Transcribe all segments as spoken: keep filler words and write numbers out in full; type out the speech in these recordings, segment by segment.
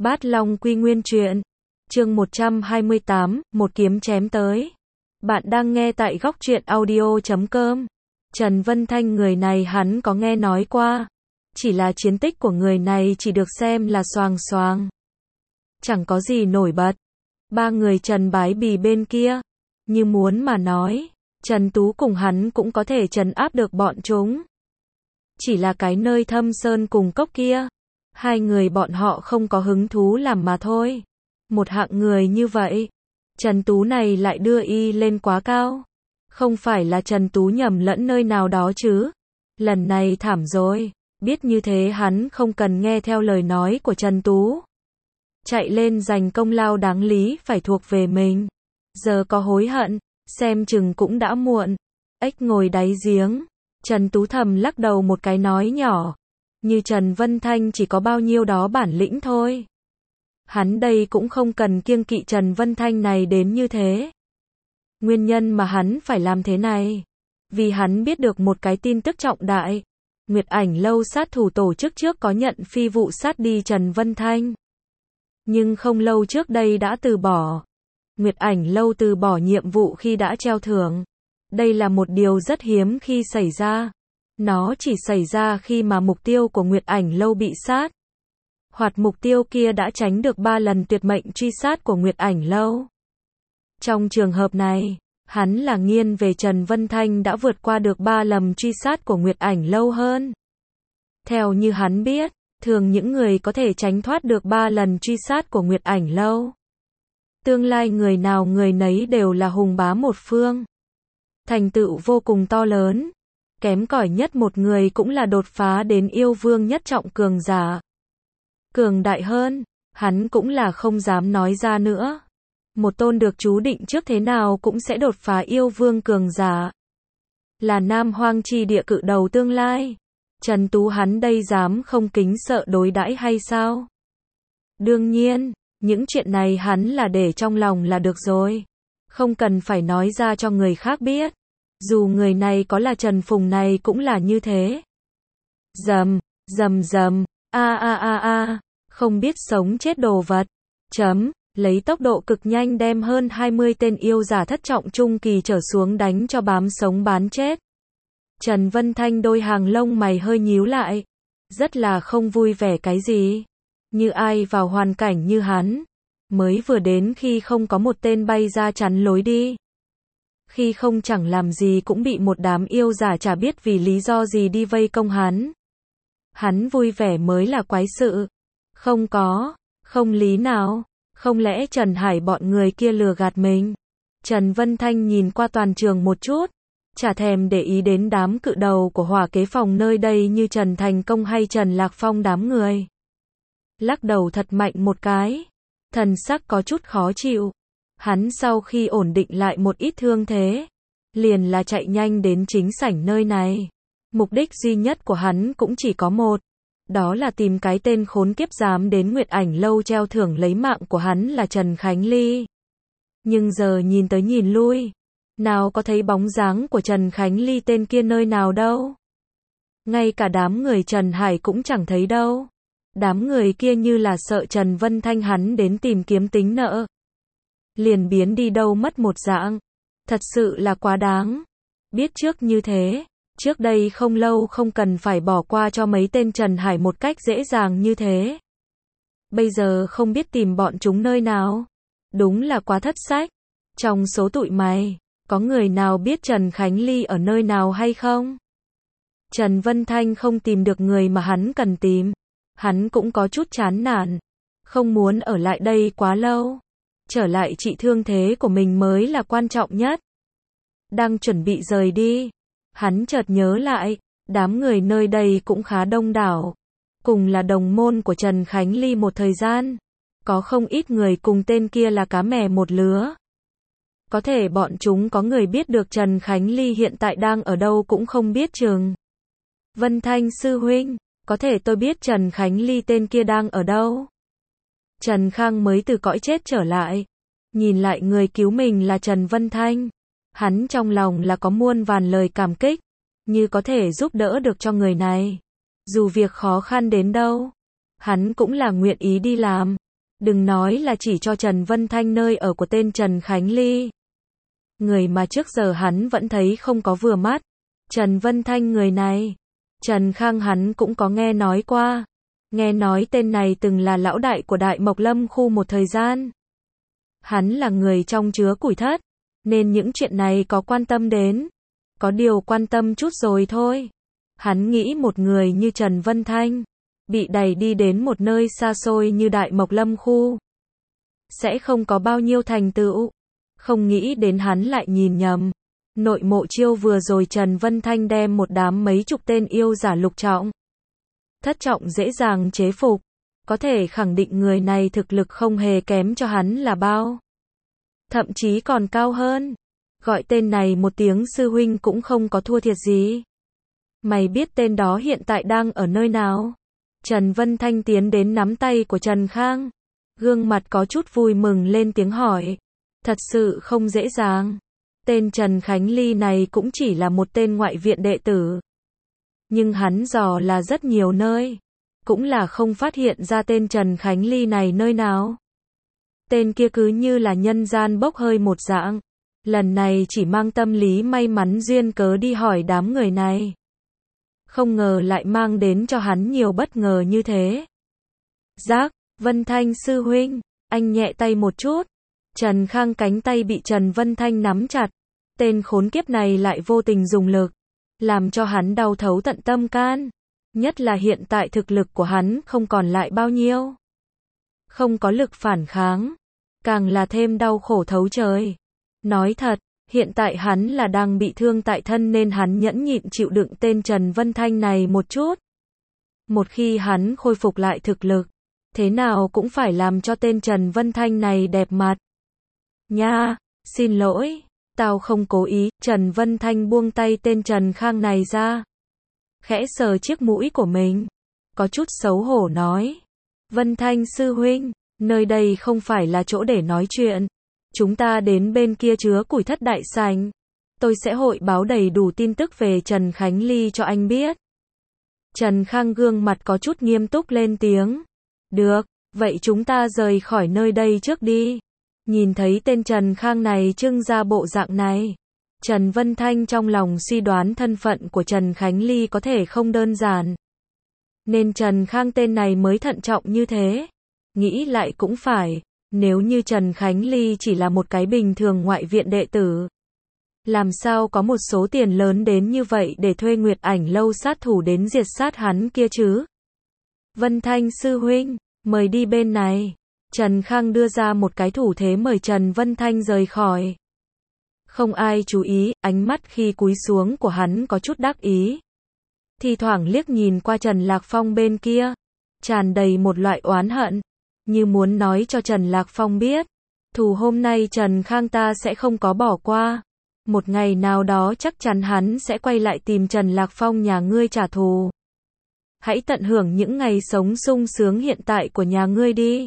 Bát Long Quy Nguyên Truyện, chương một trăm hai mươi tám, một kiếm chém tới. Bạn đang nghe tại góc truyện audio chấm com. Trần Vân Thanh người này hắn có nghe nói qua, chỉ là chiến tích của người này chỉ được xem là xoàng xoàng, chẳng có gì nổi bật. Ba người Trần Bái Bì bên kia, như muốn mà nói, Trần Tú cùng hắn cũng có thể trấn áp được bọn chúng. Chỉ là cái nơi Thâm Sơn cùng cốc kia, hai người bọn họ không có hứng thú làm mà thôi. Một hạng người như vậy, Trần Tú này lại đưa y lên quá cao. Không phải là Trần Tú nhầm lẫn nơi nào đó chứ. Lần này thảm rồi, biết như thế hắn không cần nghe theo lời nói của Trần Tú. Chạy lên giành công lao đáng lý phải thuộc về mình. Giờ có hối hận, xem chừng cũng đã muộn. Ếch ngồi đáy giếng, Trần Tú thầm lắc đầu một cái nói nhỏ. Như Trần Vân Thanh chỉ có bao nhiêu đó bản lĩnh thôi. Hắn đây cũng không cần kiêng kỵ Trần Vân Thanh này đến như thế. Nguyên nhân mà hắn phải làm thế này, vì hắn biết được một cái tin tức trọng đại. Nguyệt Ảnh Lâu sát thủ tổ chức trước có nhận phi vụ sát đi Trần Vân Thanh. Nhưng không lâu trước đây đã từ bỏ. Nguyệt Ảnh Lâu từ bỏ nhiệm vụ khi đã treo thưởng. Đây là một điều rất hiếm khi xảy ra. Nó chỉ xảy ra khi mà mục tiêu của Nguyệt Ảnh Lâu bị sát. Hoặc mục tiêu kia đã tránh được ba lần tuyệt mệnh truy sát của Nguyệt Ảnh Lâu. Trong trường hợp này, hắn là nghiêng về Trần Vân Thanh đã vượt qua được ba lần truy sát của Nguyệt Ảnh Lâu hơn. Theo như hắn biết, thường những người có thể tránh thoát được ba lần truy sát của Nguyệt Ảnh Lâu, tương lai người nào người nấy đều là hùng bá một phương. Thành tựu vô cùng to lớn. Kém cỏi nhất một người cũng là đột phá đến yêu vương nhất trọng cường giả. Cường đại hơn, hắn cũng là không dám nói ra nữa. Một tôn được chú định trước thế nào cũng sẽ đột phá yêu vương cường giả. Là Nam Hoang chi địa cự đầu tương lai. Trần Tú hắn đây dám không kính sợ đối đãi hay sao? Đương nhiên, những chuyện này hắn là để trong lòng là được rồi. Không cần phải nói ra cho người khác biết. Dù người này có là Trần Phùng này cũng là như thế. Dầm, dầm dầm, a a a a, không biết sống chết đồ vật. Chấm, lấy tốc độ cực nhanh đem hơn hai mươi tên yêu giả thất trọng trung kỳ trở xuống đánh cho bám sống bán chết. Trần Vân Thanh đôi hàng lông mày hơi nhíu lại. Rất là không vui vẻ cái gì. Như ai vào hoàn cảnh như hắn. Mới vừa đến khi không có một tên bay ra chắn lối đi. Khi không chẳng làm gì cũng bị một đám yêu giả chả biết vì lý do gì đi vây công hắn. Hắn vui vẻ mới là quái sự. Không có, không lý nào, không lẽ Trần Hải bọn người kia lừa gạt mình. Trần Vân Thanh nhìn qua toàn trường một chút, chả thèm để ý đến đám cự đầu của hỏa kế phòng nơi đây như Trần Thành Công hay Trần Lạc Phong đám người. Lắc đầu thật mạnh một cái, thần sắc có chút khó chịu. Hắn sau khi ổn định lại một ít thương thế, liền là chạy nhanh đến chính sảnh nơi này. Mục đích duy nhất của hắn cũng chỉ có một, đó là tìm cái tên khốn kiếp dám đến Nguyệt Ảnh Lâu treo thưởng lấy mạng của hắn là Trần Khánh Ly. Nhưng giờ nhìn tới nhìn lui, nào có thấy bóng dáng của Trần Khánh Ly tên kia nơi nào đâu. Ngay cả đám người Trần Hải cũng chẳng thấy đâu. Đám người kia như là sợ Trần Vân Thanh hắn đến tìm kiếm tính nợ. Liền biến đi đâu mất một dạng. Thật sự là quá đáng. Biết trước như thế, trước đây không lâu không cần phải bỏ qua cho mấy tên Trần Hải một cách dễ dàng như thế. Bây giờ không biết tìm bọn chúng nơi nào. Đúng là quá thất sách. Trong số tụi mày, có người nào biết Trần Khánh Ly ở nơi nào hay không? Trần Vân Thanh không tìm được người mà hắn cần tìm. Hắn cũng có chút chán nản. Không muốn ở lại đây quá lâu. Trở lại trị thương thế của mình mới là quan trọng nhất. Đang chuẩn bị rời đi, hắn chợt nhớ lại, đám người nơi đây cũng khá đông đảo. Cùng là đồng môn của Trần Khánh Ly một thời gian. Có không ít người cùng tên kia là cá mè một lứa. Có thể bọn chúng có người biết được Trần Khánh Ly hiện tại đang ở đâu cũng không biết chừng. Vân Thanh sư huynh, có thể tôi biết Trần Khánh Ly tên kia đang ở đâu. Trần Khang mới từ cõi chết trở lại. Nhìn lại người cứu mình là Trần Vân Thanh. Hắn trong lòng là có muôn vàn lời cảm kích. Như có thể giúp đỡ được cho người này. Dù việc khó khăn đến đâu, hắn cũng là nguyện ý đi làm. Đừng nói là chỉ cho Trần Vân Thanh nơi ở của tên Trần Khánh Ly. Người mà trước giờ hắn vẫn thấy không có vừa mắt. Trần Vân Thanh người này. Trần Khang hắn cũng có nghe nói qua. Nghe nói tên này từng là lão đại của Đại Mộc Lâm khu một thời gian. Hắn là người trong chứa củi thất, nên những chuyện này có quan tâm đến. Có điều quan tâm chút rồi thôi. Hắn nghĩ một người như Trần Vân Thanh, bị đẩy đi đến một nơi xa xôi như Đại Mộc Lâm khu, sẽ không có bao nhiêu thành tựu. Không nghĩ đến hắn lại nhìn nhầm. Nội mộ chiêu vừa rồi Trần Vân Thanh đem một đám mấy chục tên yêu giả lục trọng, thất trọng dễ dàng chế phục. Có thể khẳng định người này thực lực không hề kém cho hắn là bao. Thậm chí còn cao hơn. Gọi tên này một tiếng sư huynh cũng không có thua thiệt gì. Mày biết tên đó hiện tại đang ở nơi nào? Trần Vân Thanh tiến đến nắm tay của Trần Khang. Gương mặt có chút vui mừng lên tiếng hỏi. Thật sự không dễ dàng. Tên Trần Khánh Ly này cũng chỉ là một tên ngoại viện đệ tử. Nhưng hắn dò là rất nhiều nơi. Cũng là không phát hiện ra tên Trần Khánh Ly này nơi nào. Tên kia cứ như là nhân gian bốc hơi một dạng. Lần này chỉ mang tâm lý may mắn duyên cớ đi hỏi đám người này. Không ngờ lại mang đến cho hắn nhiều bất ngờ như thế. Giác, Vân Thanh sư huynh, anh nhẹ tay một chút. Trần Khang cánh tay bị Trần Vân Thanh nắm chặt. Tên khốn kiếp này lại vô tình dùng lực, làm cho hắn đau thấu tận tâm can. Nhất là hiện tại thực lực của hắn không còn lại bao nhiêu. Không có lực phản kháng. Càng là thêm đau khổ thấu trời. Nói thật, hiện tại hắn là đang bị thương tại thân nên hắn nhẫn nhịn chịu đựng tên Trần Vân Thanh này một chút. Một khi hắn khôi phục lại thực lực, thế nào cũng phải làm cho tên Trần Vân Thanh này đẹp mặt. Nha, xin lỗi, tao không cố ý. Trần Vân Thanh buông tay tên Trần Khang này ra. Khẽ sờ chiếc mũi của mình. Có chút xấu hổ nói. Vân Thanh sư huynh, nơi đây không phải là chỗ để nói chuyện. Chúng ta đến bên kia chứa củi thất đại sảnh. Tôi sẽ hội báo đầy đủ tin tức về Trần Khánh Ly cho anh biết. Trần Khang gương mặt có chút nghiêm túc lên tiếng. Được, vậy chúng ta rời khỏi nơi đây trước đi. Nhìn thấy tên Trần Khang này trưng ra bộ dạng này. Trần Vân Thanh trong lòng suy đoán thân phận của Trần Khánh Ly có thể không đơn giản. Nên Trần Khang tên này mới thận trọng như thế. Nghĩ lại cũng phải. Nếu như Trần Khánh Ly chỉ là một cái bình thường ngoại viện đệ tử, làm sao có một số tiền lớn đến như vậy để thuê Nguyệt Ảnh lâu sát thủ đến diệt sát hắn kia chứ? Vân Thanh sư huynh, mời đi bên này. Trần Khang đưa ra một cái thủ thế mời Trần Vân Thanh rời khỏi. Không ai chú ý, ánh mắt khi cúi xuống của hắn có chút đắc ý. Thì thoảng liếc nhìn qua Trần Lạc Phong bên kia, tràn đầy một loại oán hận. Như muốn nói cho Trần Lạc Phong biết, thù hôm nay Trần Khang ta sẽ không có bỏ qua. Một ngày nào đó chắc chắn hắn sẽ quay lại tìm Trần Lạc Phong nhà ngươi trả thù. Hãy tận hưởng những ngày sống sung sướng hiện tại của nhà ngươi đi.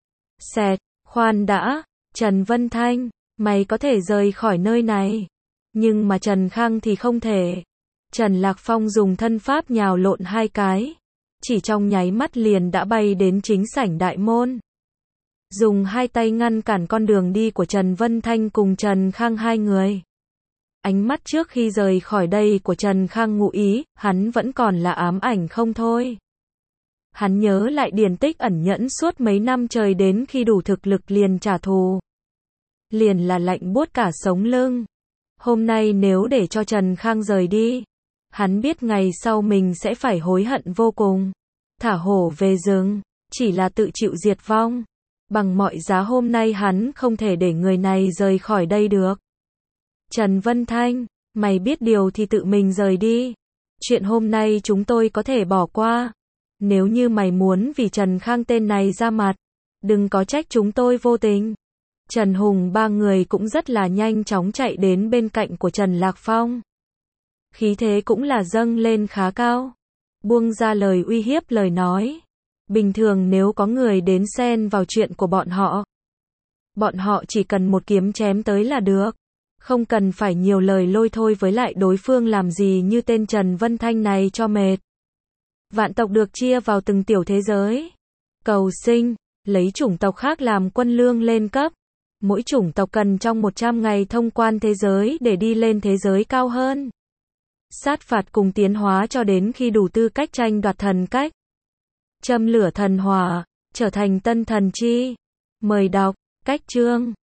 Xẹt, khoan đã, Trần Vân Thanh, mày có thể rời khỏi nơi này. Nhưng mà Trần Khang thì không thể. Trần Lạc Phong dùng thân pháp nhào lộn hai cái. Chỉ trong nháy mắt liền đã bay đến chính sảnh đại môn. Dùng hai tay ngăn cản con đường đi của Trần Vân Thanh cùng Trần Khang hai người. Ánh mắt trước khi rời khỏi đây của Trần Khang ngụ ý, hắn vẫn còn là ám ảnh không thôi. Hắn nhớ lại điển tích ẩn nhẫn suốt mấy năm trời đến khi đủ thực lực liền trả thù. Liền là lạnh buốt cả sống lưng. Hôm nay nếu để cho Trần Khang rời đi, hắn biết ngày sau mình sẽ phải hối hận vô cùng. Thả hổ về rừng, chỉ là tự chịu diệt vong. Bằng mọi giá hôm nay hắn không thể để người này rời khỏi đây được. Trần Vân Thanh, mày biết điều thì tự mình rời đi. Chuyện hôm nay chúng tôi có thể bỏ qua. Nếu như mày muốn vì Trần Khang tên này ra mặt, đừng có trách chúng tôi vô tình. Trần Hùng ba người cũng rất là nhanh chóng chạy đến bên cạnh của Trần Lạc Phong. Khí thế cũng là dâng lên khá cao. Buông ra lời uy hiếp lời nói. Bình thường nếu có người đến xen vào chuyện của bọn họ, bọn họ chỉ cần một kiếm chém tới là được. Không cần phải nhiều lời lôi thôi với lại đối phương làm gì như tên Trần Vân Thanh này cho mệt. Vạn tộc được chia vào từng tiểu thế giới. Cầu sinh, lấy chủng tộc khác làm quân lương lên cấp. Mỗi chủng tộc cần trong một trăm ngày thông quan thế giới để đi lên thế giới cao hơn. Sát phạt cùng tiến hóa cho đến khi đủ tư cách tranh đoạt thần cách. Châm lửa thần hỏa, trở thành tân thần chi. Mời đọc, cách chương.